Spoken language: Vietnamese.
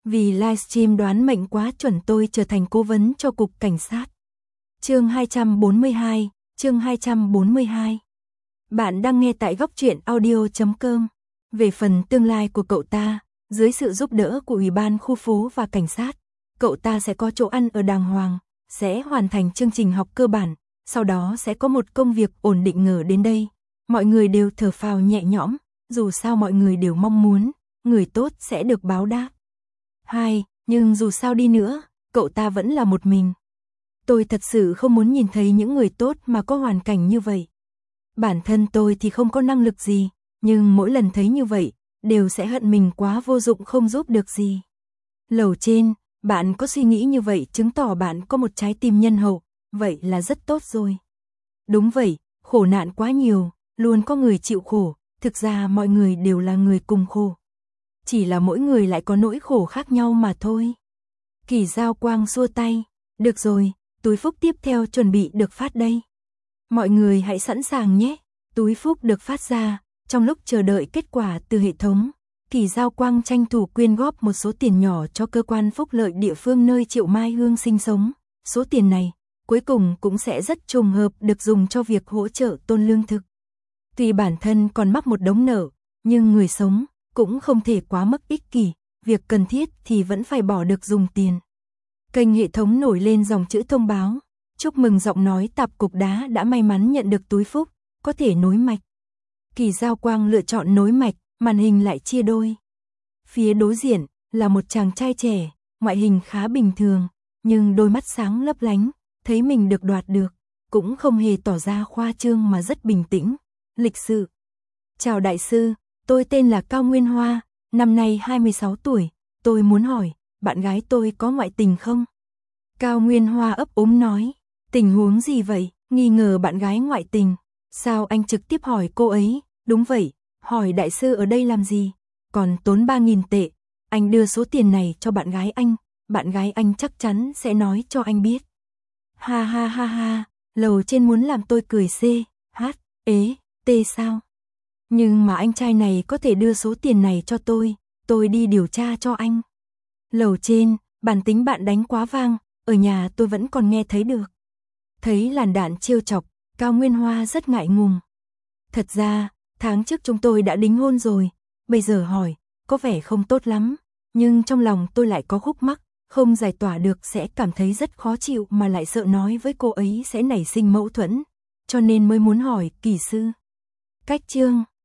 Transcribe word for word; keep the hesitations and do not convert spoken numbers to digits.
Vì livestream đoán mệnh quá chuẩn tôi trở thành cố vấn cho cục cảnh sát. Chương hai trăm bốn mươi hai, chương hai trăm bốn mươi hai. Bạn đang nghe tại góc truyện audio chấm com. Về phần tương lai của cậu ta, dưới sự giúp đỡ của Ủy ban khu phố và cảnh sát, cậu ta sẽ có chỗ ăn ở đàng hoàng, sẽ hoàn thành chương trình học cơ bản, sau đó sẽ có một công việc ổn định ngờ đến đây. Mọi người đều thở phào nhẹ nhõm, dù sao mọi người đều mong muốn, người tốt sẽ được báo đáp. Hai, nhưng dù sao đi nữa, cậu ta vẫn là một mình. Tôi thật sự không muốn nhìn thấy những người tốt mà có hoàn cảnh như vậy. Bản thân tôi thì không có năng lực gì, nhưng mỗi lần thấy như vậy, đều sẽ hận mình quá vô dụng không giúp được gì. Lầu trên, bạn có suy nghĩ như vậy chứng tỏ bạn có một trái tim nhân hậu, vậy là rất tốt rồi. Đúng vậy, khổ nạn quá nhiều, luôn có người chịu khổ, thực ra mọi người đều là người cùng khổ. Chỉ là mỗi người lại có nỗi khổ khác nhau mà thôi. Kỳ Giao Quang xua tay, được rồi, túi phúc tiếp theo chuẩn bị được phát đây. Mọi người hãy sẵn sàng nhé, túi phúc được phát ra, trong lúc chờ đợi kết quả từ hệ thống. Kỳ Giao Quang tranh thủ quyên góp một số tiền nhỏ cho cơ quan phúc lợi địa phương nơi Triệu Mai Hương sinh sống. Số tiền này, cuối cùng cũng sẽ rất trùng hợp được dùng cho việc hỗ trợ Tôn lương thực. Tuy bản thân còn mắc một đống nợ, nhưng người sống cũng không thể quá mức ích kỷ, việc cần thiết thì vẫn phải bỏ được dùng tiền. Kênh hệ thống nổi lên dòng chữ thông báo, chúc mừng giọng nói tạp cục đá đã may mắn nhận được túi phúc, có thể nối mạch. Kỳ Giao Quang lựa chọn nối mạch, màn hình lại chia đôi. Phía đối diện là một chàng trai trẻ, ngoại hình khá bình thường, nhưng đôi mắt sáng lấp lánh, thấy mình được đoạt được, cũng không hề tỏ ra khoa trương mà rất bình tĩnh, lịch sự. Chào đại sư, tôi tên là Cao Nguyên Hoa, năm nay hai mươi sáu tuổi, tôi muốn hỏi, bạn gái tôi có ngoại tình không? Cao Nguyên Hoa ấp úng nói, tình huống gì vậy, nghi ngờ bạn gái ngoại tình, sao anh trực tiếp hỏi cô ấy, đúng vậy, hỏi đại sư ở đây làm gì, còn tốn ba nghìn tệ, anh đưa số tiền này cho bạn gái anh, bạn gái anh chắc chắn sẽ nói cho anh biết. Ha ha ha ha, lầu trên muốn làm tôi cười c, h, ế, t sao? Nhưng mà anh trai này có thể đưa số tiền này cho tôi, tôi đi điều tra cho anh. Lầu trên, bản tính bạn đánh quá vang, ở nhà tôi vẫn còn nghe thấy được. Thấy làn đạn trêu chọc, Cao Nguyên Hoa rất ngại ngùng. Thật ra, tháng trước chúng tôi đã đính hôn rồi, bây giờ hỏi, có vẻ không tốt lắm, nhưng trong lòng tôi lại có khúc mắc, không giải tỏa được sẽ cảm thấy rất khó chịu mà lại sợ nói với cô ấy sẽ nảy sinh mâu thuẫn, cho nên mới muốn hỏi kỳ sư. Cách chương